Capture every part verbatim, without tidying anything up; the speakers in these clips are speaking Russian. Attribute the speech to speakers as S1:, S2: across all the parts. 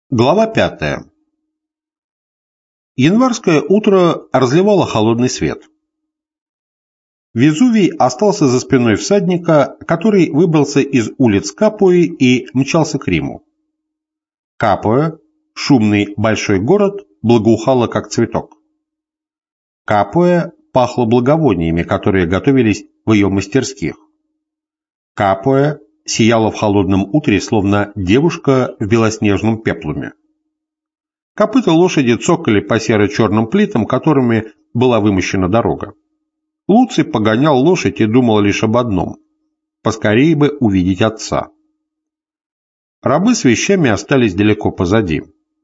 S1: Глава пятая. Январское утро разливало холодный свет. Везувий остался за спиной всадника, который выбрался из улиц Капуи и мчался к Риму. Капуя, шумный большой город, благоухало как цветок. Капуя пахло благовониями, которые готовились в ее мастерских. Капуя сияла в холодном утре, словно девушка в белоснежном пеплуме. Копыта лошади цокали по серо-черным плитам, которыми была вымощена дорога. Луций погонял лошадь и думал лишь об одном – поскорее бы увидеть отца. Рабы с вещами остались далеко позади.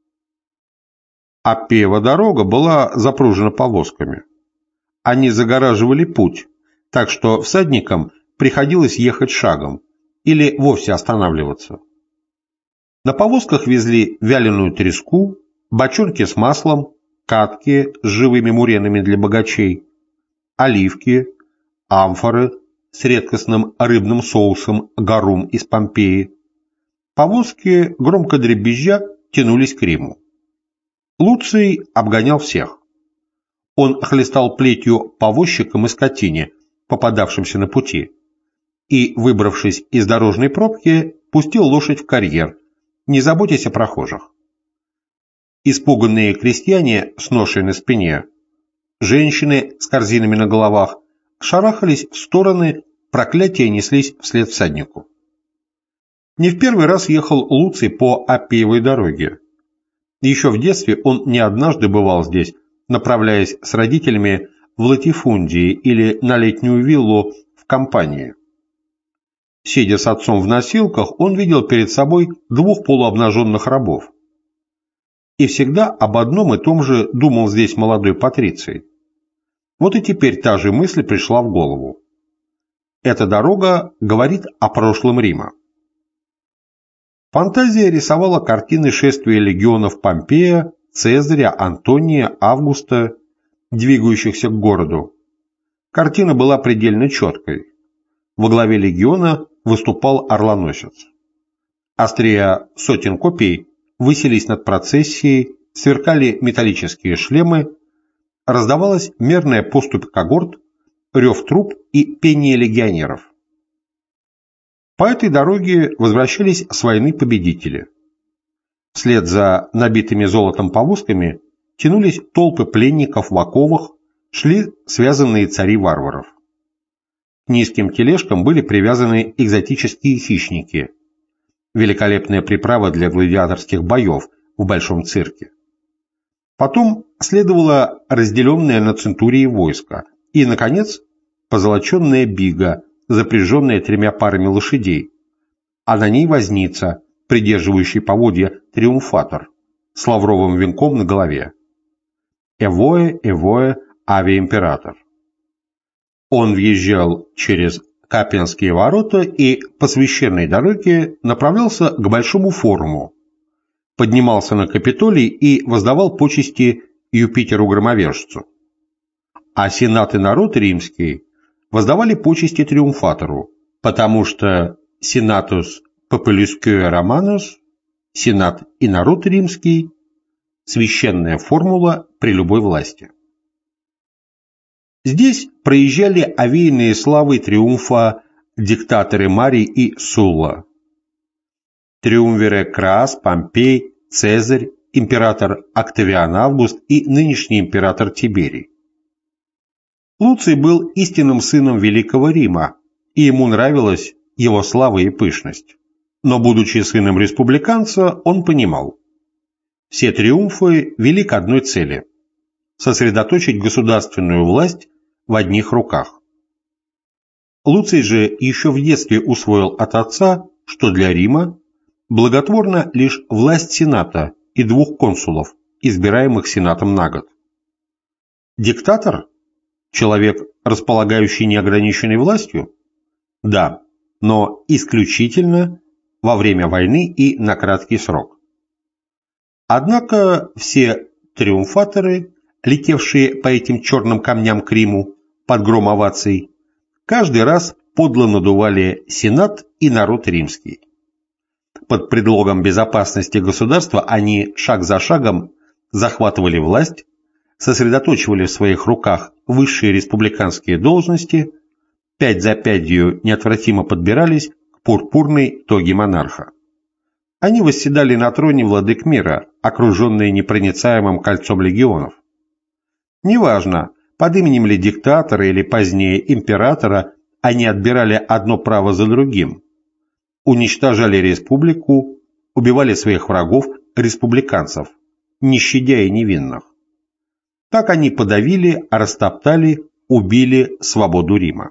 S1: Аппиева дорога была запружена повозками. Они загораживали путь, так что всадникам приходилось ехать шагом или вовсе останавливаться. На повозках везли вяленую треску, бочонки с маслом, катки с живыми муренами для богачей, оливки, амфоры с редкостным рыбным соусом гарум из Помпеи. Повозки, громко дребезжа, тянулись к Риму. Луций обгонял всех. Он хлестал плетью по возчикам и скотине, попадавшимся на пути, и, выбравшись из дорожной пробки, пустил лошадь в карьер, не заботясь о прохожих. Испуганные крестьяне с ношей на спине, женщины с корзинами на головах, шарахались в стороны, проклятия неслись вслед всаднику. Не в первый раз ехал Луций по Аппиевой дороге. Еще в детстве он не однажды бывал здесь, направляясь с родителями в латифундии или на летнюю виллу в Кампании. Сидя с отцом в носилках, он видел перед собой двух полуобнаженных рабов. И всегда об одном и том же думал здесь молодой Патриций. Вот и теперь та же мысль пришла в голову. Эта дорога говорит о прошлом Рима. Фантазия рисовала картины шествия легионов Помпея, Цезаря, Антония, Августа, двигающихся к городу. Картина была предельно четкой. Во главе легиона выступал орлоносец. Острия сотен копий высились над процессией, сверкали металлические шлемы, раздавалась мерная поступь когорт, рев труб и пение легионеров. По этой дороге возвращались с войны победители. Вслед за набитыми золотом повозками тянулись толпы пленников в оковах, шли связанные цари варваров. К низким тележкам были привязаны экзотические хищники, великолепная приправа для гладиаторских боев в большом цирке. Потом следовало разделенное на центурии войско и, наконец, позолоченная бига, запряженная тремя парами лошадей, а на ней возница, придерживающий поводья триумфатор с лавровым венком на голове. Эвое, Эвое, аве император. Он въезжал через Капенские ворота и по священной дороге направлялся к Большому форуму, поднимался на Капитолий и воздавал почести Юпитеру-громовержцу. А сенат и народ римский воздавали почести триумфатору, потому что сенатус популюскюэ романус, сенат и народ римский – священная формула при любой власти. Здесь проезжали овеянные славой триумфа диктаторы Марий и Сулла. Триумвире Крас, Помпей, Цезарь, император Октавиан Август и нынешний император Тиберий. Луций был истинным сыном Великого Рима, и ему нравилась его слава и пышность. Но, будучи сыном республиканца, он понимал, все триумфы вели к одной цели – сосредоточить государственную власть в одних руках. Луций же еще в детстве усвоил от отца, что для Рима благотворна лишь власть сената и двух консулов, избираемых сенатом на год. Диктатор? Человек, располагающий неограниченной властью? Да, но исключительно во время войны и на краткий срок. Однако все триумфаторы, летевшие по этим черным камням к Риму под гром оваций, каждый раз подло надували сенат и народ римский. под предлогом безопасности государства они шаг за шагом захватывали власть, сосредоточивали в своих руках высшие республиканские должности, пять за пятью неотвратимо подбирались к пурпурной тоге монарха. Они восседали на троне владык мира, окруженные непроницаемым кольцом легионов. Неважно, под именем ли диктатора или позднее императора, они отбирали одно право за другим, уничтожали республику, убивали своих врагов, республиканцев, не щадя и невинных. Так они подавили, растоптали, убили свободу Рима.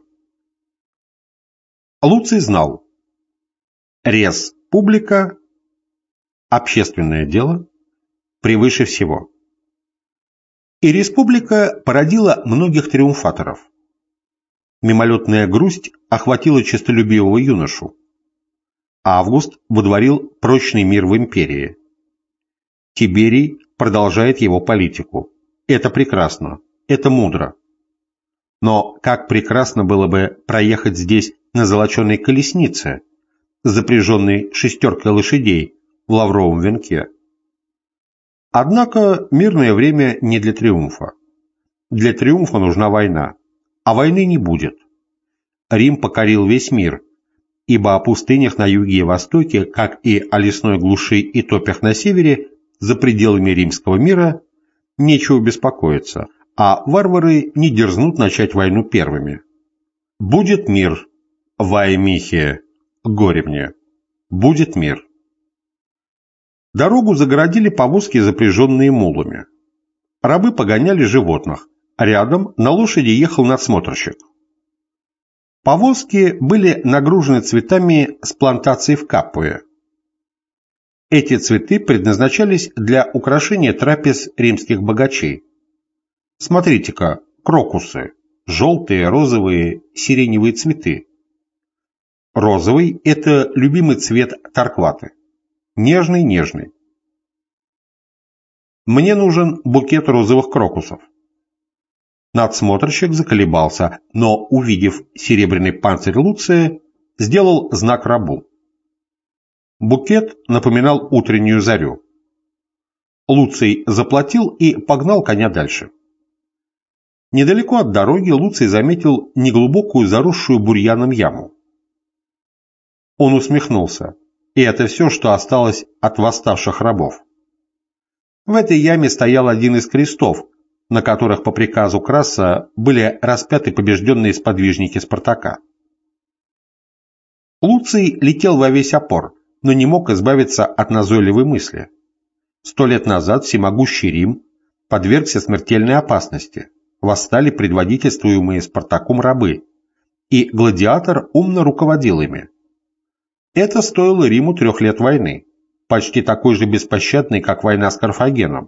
S1: Луций знал: рес публика, общественное дело, превыше всего. И республика породила многих триумфаторов. Мимолетная грусть охватила честолюбивого юношу. Август водворил прочный мир в империи. Тиберий продолжает его политику. Это прекрасно, это мудро. Но как прекрасно было бы проехать здесь на золоченой колеснице, запряженной шестеркой лошадей в лавровом венке. Однако мирное время не для триумфа. Для триумфа нужна война, а войны не будет. Рим покорил весь мир, ибо о пустынях на юге и востоке, как и о лесной глуши и топях на севере, за пределами римского мира, нечего беспокоиться, а варвары не дерзнут начать войну первыми. Будет мир, вай Михе, горе мне, будет мир. Дорогу загородили повозки, запряженные мулами. Рабы погоняли животных, а рядом на лошади ехал надсмотрщик. Повозки были нагружены цветами с плантаций в Капуе. Эти цветы предназначались для украшения трапез римских богачей. Смотрите-ка, крокусы, желтые, розовые, сиреневые цветы. Розовый – это любимый цвет Торкваты. Нежный-нежный. Мне нужен букет розовых крокусов. Надсмотрщик заколебался, но, увидев серебряный панцирь Луция, сделал знак рабу. Букет напоминал утреннюю зарю. Луций заплатил и погнал коня дальше. Недалеко от дороги Луций заметил неглубокую заросшую бурьяном яму. Он усмехнулся, и это все, что осталось от восставших рабов. В этой яме стоял один из крестов, на которых по приказу Краса были распяты побежденные сподвижники Спартака. Луций летел во весь опор, но не мог избавиться от назойливой мысли. Сто лет назад всемогущий Рим подвергся смертельной опасности, восстали предводительствуемые Спартаком рабы, и гладиатор умно руководил ими. Это стоило Риму трех лет войны, почти такой же беспощадной, как война с Карфагеном.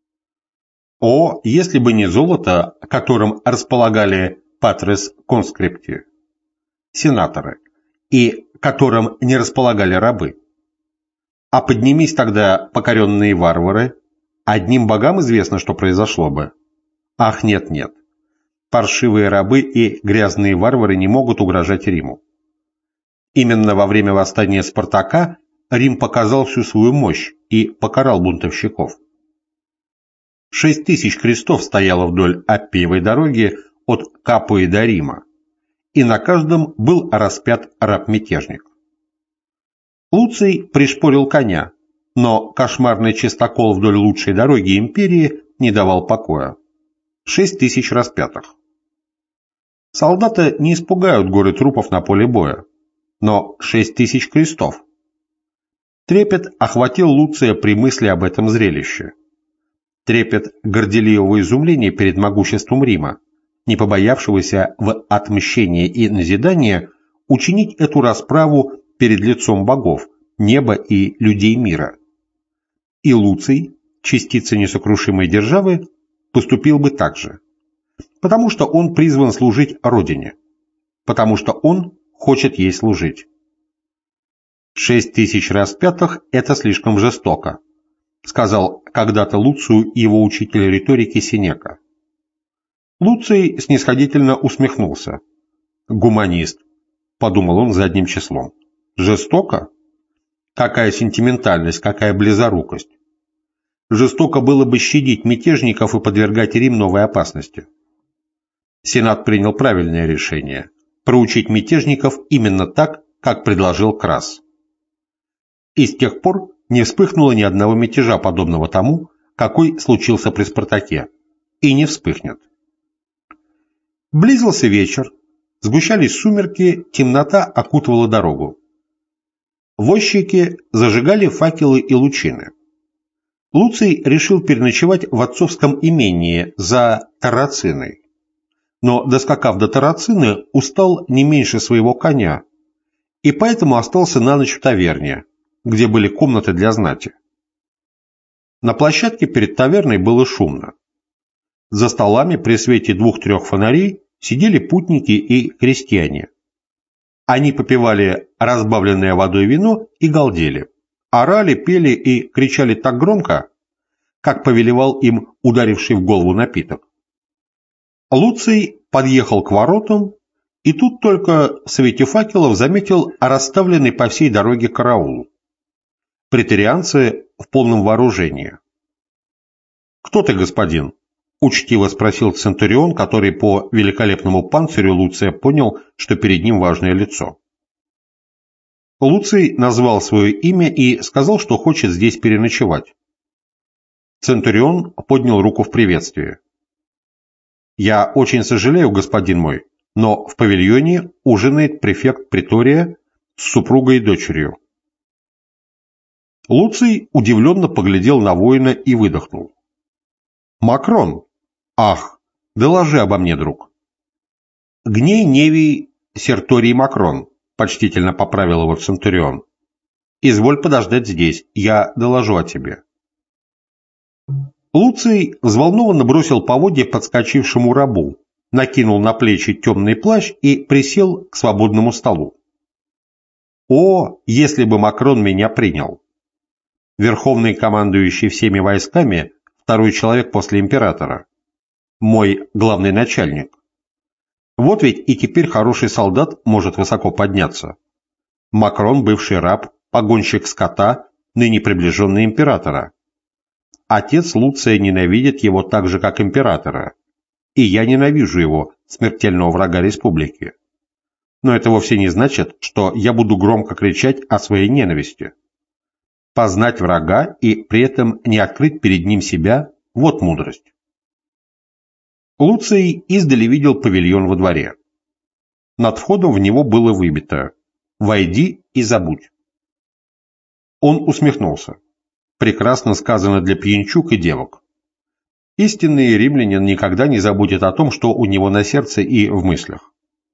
S1: О, если бы не золото, которым располагали патрес конскрипти, сенаторы, и которым не располагали рабы. А поднимись тогда покоренные варвары, одним богам известно, что произошло бы. Ах, нет-нет, паршивые рабы и грязные варвары не могут угрожать Риму. Именно во время восстания Спартака Рим показал всю свою мощь и покарал бунтовщиков. Шесть тысяч крестов стояло вдоль Аппиевой дороги от Капуи до Рима, и на каждом был распят раб-мятежник. Луций пришпорил коня, но кошмарный чистокол вдоль лучшей дороги империи не давал покоя. Шесть тысяч распятых. Солдаты не испугают горы трупов на поле боя, но шесть тысяч крестов. Трепет охватил Луция при мысли об этом зрелище. Трепет горделивого изумления перед могуществом Рима, не побоявшегося в отмщении и назидании учинить эту расправу перед лицом богов, неба и людей мира. И Луций, частица несокрушимой державы, поступил бы так же, потому что он призван служить Родине, потому что он хочет ей служить. Шесть тысяч распятых – это слишком жестоко, сказал когда-то Луцию его учитель риторики Сенека. Луций снисходительно усмехнулся. «Гуманист», – подумал он задним числом. «Жестоко? Какая сентиментальность, какая близорукость. Жестоко было бы щадить мятежников и подвергать Рим новой опасности. Сенат принял правильное решение – проучить мятежников именно так, как предложил Крас. И с тех пор не вспыхнуло ни одного мятежа, подобного тому, какой случился при Спартаке, и не вспыхнет. Близился вечер, сгущались сумерки, темнота окутывала дорогу. Возчики зажигали факелы и лучины. Луций решил переночевать в отцовском имении за Тарациной. Но, доскакав до Тарацины, устал не меньше своего коня, и поэтому остался на ночь в таверне, где были комнаты для знати. На площадке перед таверной было шумно. За столами при свете двух-трех фонарей сидели путники и крестьяне. Они попивали разбавленное водой вино и галдели, орали, пели и кричали так громко, как повелевал им ударивший в голову напиток. Луций подъехал к воротам, и тут только в свете факелов заметил расставленный по всей дороге караул. Преторианцы в полном вооружении. «Кто ты, господин?» – учтиво спросил центурион, который по великолепному панцирю Луция понял, что перед ним важное лицо. Луций назвал свое имя и сказал, что хочет здесь переночевать. Центурион поднял руку в приветствии. «Я очень сожалею, господин мой, но в павильоне ужинает префект притория с супругой и дочерью». Луций удивленно поглядел на воина и выдохнул. «Макрон! Ах, доложи обо мне, друг!» «Гней Невий Серторий Макрон», — почтительно поправил его центурион. «Изволь подождать здесь, я доложу о тебе». Луций взволнованно бросил поводья подскочившему рабу, накинул на плечи темный плащ и присел к свободному столу. «О, если бы Макрон меня принял! Верховный командующий всеми войсками, второй человек после императора, мой главный начальник. Вот ведь и теперь хороший солдат может высоко подняться. Макрон, бывший раб, погонщик скота, ныне приближенный императора. Отец Луция ненавидит его так же, как императора, и я ненавижу его, смертельного врага республики. Но это вовсе не значит, что я буду громко кричать о своей ненависти. Познать врага и при этом не открыть перед ним себя – вот мудрость». Луций издали видел павильон во дворе. Над входом в него было выбито «Войди и забудь». Он усмехнулся. Прекрасно сказано для пьянчуг и девок. Истинный римлянин никогда не забудет о том, что у него на сердце и в мыслях.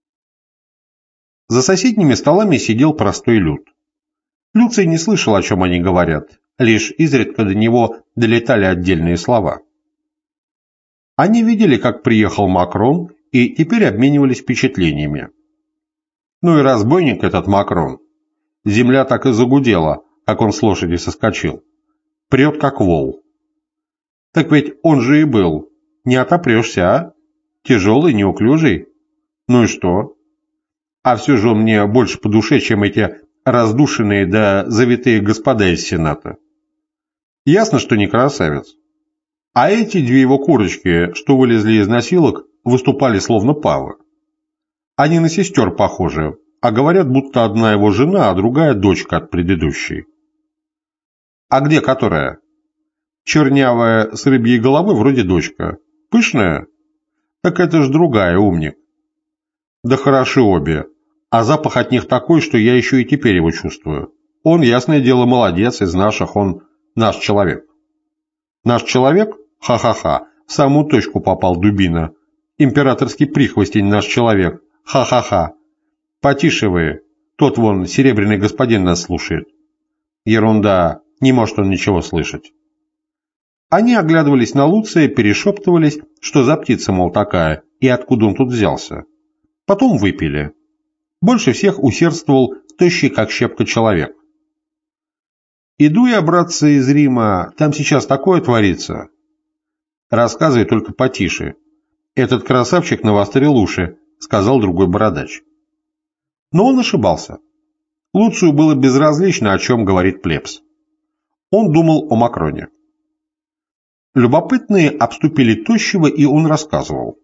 S1: За соседними столами сидел простой люд. Луций не слышал, о чем они говорят, лишь изредка до него долетали отдельные слова. Они видели, как приехал Макрон, и теперь обменивались впечатлениями. Ну и разбойник этот Макрон. Земля так и загудела, как он с лошади соскочил. Прет, как вол. Так ведь он же и был. Не отопрешься, а? Тяжелый, неуклюжий. Ну и что? А все же он мне больше по душе, чем эти раздушенные да завитые господа из Сената. Ясно, что не красавец. А эти две его курочки, что вылезли из носилок, выступали словно павы. Они на сестер похожи, а говорят, будто одна его жена, а другая дочка от предыдущей. А где которая? Чернявая, с рыбьей головой, вроде дочка. Пышная? Так это ж другая, умник. Да хороши обе. А запах от них такой, что я еще и теперь его чувствую. Он, ясное дело, молодец, из наших, он наш человек. Наш человек? Ха-ха-ха. В самую точку попал дубина. Императорский прихвостень наш человек. Ха-ха-ха. Потише вы. Тот вон, серебряный господин нас слушает. Ерунда. Не может он ничего слышать. Они оглядывались на Луция, перешептывались, что за птица, мол, такая, и откуда он тут взялся. Потом выпили. Больше всех усердствовал тощий, как щепка, человек. «Иду я, братцы, из Рима, там сейчас такое творится». «Рассказывай только потише. Этот красавчик навострил уши», — сказал другой бородач. Но он ошибался. Луцию было безразлично, о чем говорит плебс. Он думал о Макроне. Любопытные обступили Тощего, и он рассказывал.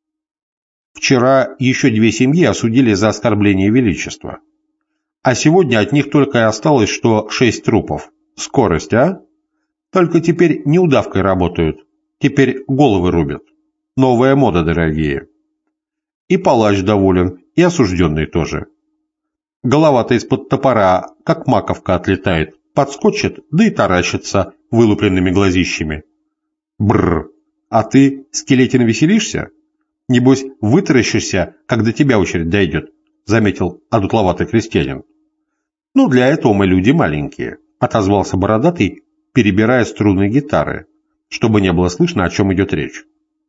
S1: Вчера еще две семьи осудили за оскорбление величества. А сегодня от них только и осталось, что шесть трупов. Скорость, а? Только теперь не удавкой работают. Теперь головы рубят. Новая мода, дорогие. И палач доволен, и осужденный тоже. Голова-то из-под топора, как маковка, отлетает. Подскочит, да и таращится вылупленными глазищами. Бррр. А ты, скелетин, веселишься? Небось, вытаращишься, когда тебя очередь дойдет, заметил одутловатый крестьянин. Ну, для этого мы люди маленькие, отозвался бородатый, перебирая струны гитары, чтобы не было слышно, о чем идет речь.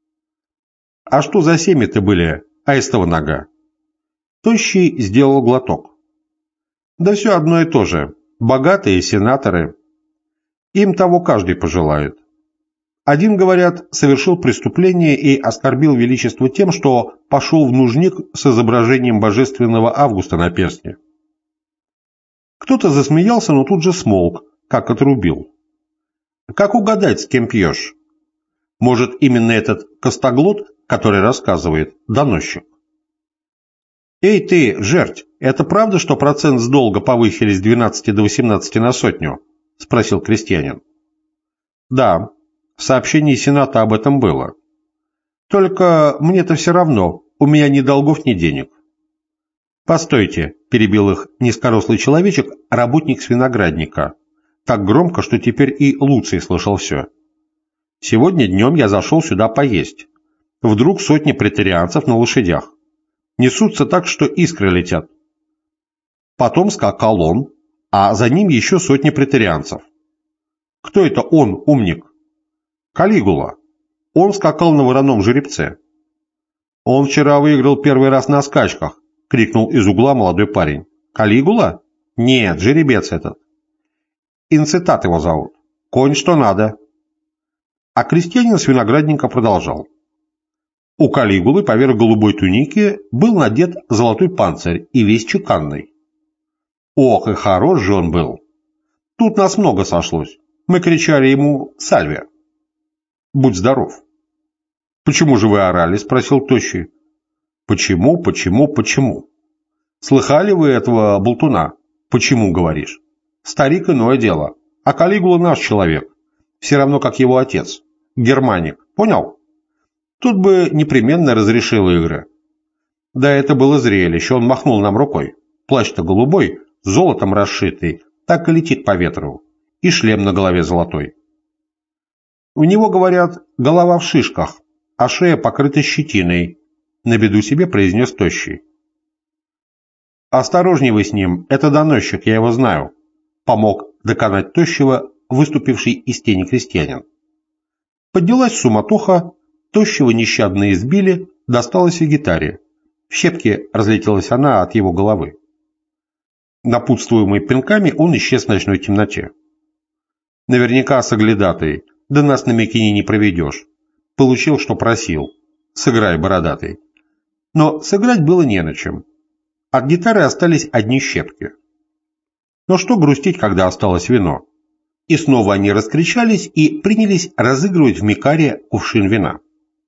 S1: А что за семьи-то были, аистова нога? Тощий сделал глоток. Да все одно и то же. Богатые сенаторы. Им того каждый пожелает. Один, говорят, совершил преступление и оскорбил величество тем, что пошел в нужник с изображением божественного Августа на перстне. Кто-то засмеялся, но тут же смолк, как отрубил. Как угадать, с кем пьешь? Может, именно этот костоглот, который рассказывает, доносчик? «Эй ты, жерть, это правда, что процент с долга повысили с двенадцати до восемнадцати на сотню?» – спросил крестьянин. «Да, в сообщении Сената об этом было. Только мне-то все равно, у меня ни долгов, ни денег». «Постойте», – перебил их низкорослый человечек, работник с виноградника, так громко, что теперь и Луций слышал все. «Сегодня днем я зашел сюда поесть. Вдруг сотни претарианцев на лошадях. Несутся так, что искры летят. Потом скакал он, а за ним еще сотни претарианцев. Кто это он, умник? Калигула. Он скакал на вороном жеребце. Он вчера выиграл первый раз на скачках, крикнул из угла молодой парень. Калигула? Нет, жеребец этот. Инцитат его зовут. Конь что надо. А крестьянин с виноградника продолжал. У Калигулы поверх голубой туники был надет золотой панцирь и весь чеканный. Ох, и хорош же он был. Тут нас много сошлось. Мы кричали ему «Сальве». Будь здоров. Почему же вы орали? Спросил Тощий. Почему, почему, почему? Слыхали вы этого болтуна? Почему, говоришь? Старик иное дело. А Калигула наш человек. Все равно, как его отец. Германик. Понял? Тут бы непременно разрешил игры. Да это было зрелище, он махнул нам рукой. Плащ-то голубой, золотом расшитый, так и летит по ветру. И шлем на голове золотой. У него, говорят, голова в шишках, а шея покрыта щетиной, на беду себе произнес Тощий. Осторожней вы с ним, это доносчик, я его знаю, помог доконать Тощего, выступивший из тени крестьянин. Поднялась суматоха, Тощего нещадно избили, досталось и гитаре. В щепки разлетелась она от его головы. Напутствуемый пинками, он исчез в ночной темноте. Наверняка соглядатый, да нас на Микине не проведешь. Получил, что просил. Сыграй, бородатый. Но сыграть было не на чем. От гитары остались одни щепки. Но что грустить, когда осталось вино? И снова они раскричались и принялись разыгрывать в Микаре кувшин вина.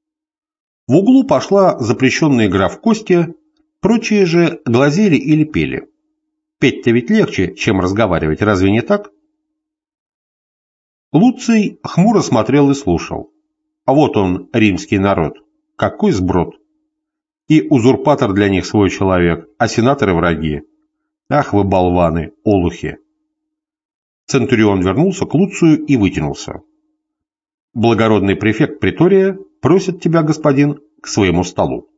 S1: В углу пошла запрещенная игра в кости, прочие же глазели или пели. Петь-то ведь легче, чем разговаривать, разве не так? Луций хмуро смотрел и слушал. А вот он, римский народ. Какой сброд! И узурпатор для них свой человек, а сенаторы враги. Ах вы болваны, олухи! Центурион вернулся к Луцию и вытянулся. Благородный префект притория просит тебя, господин, к своему столу.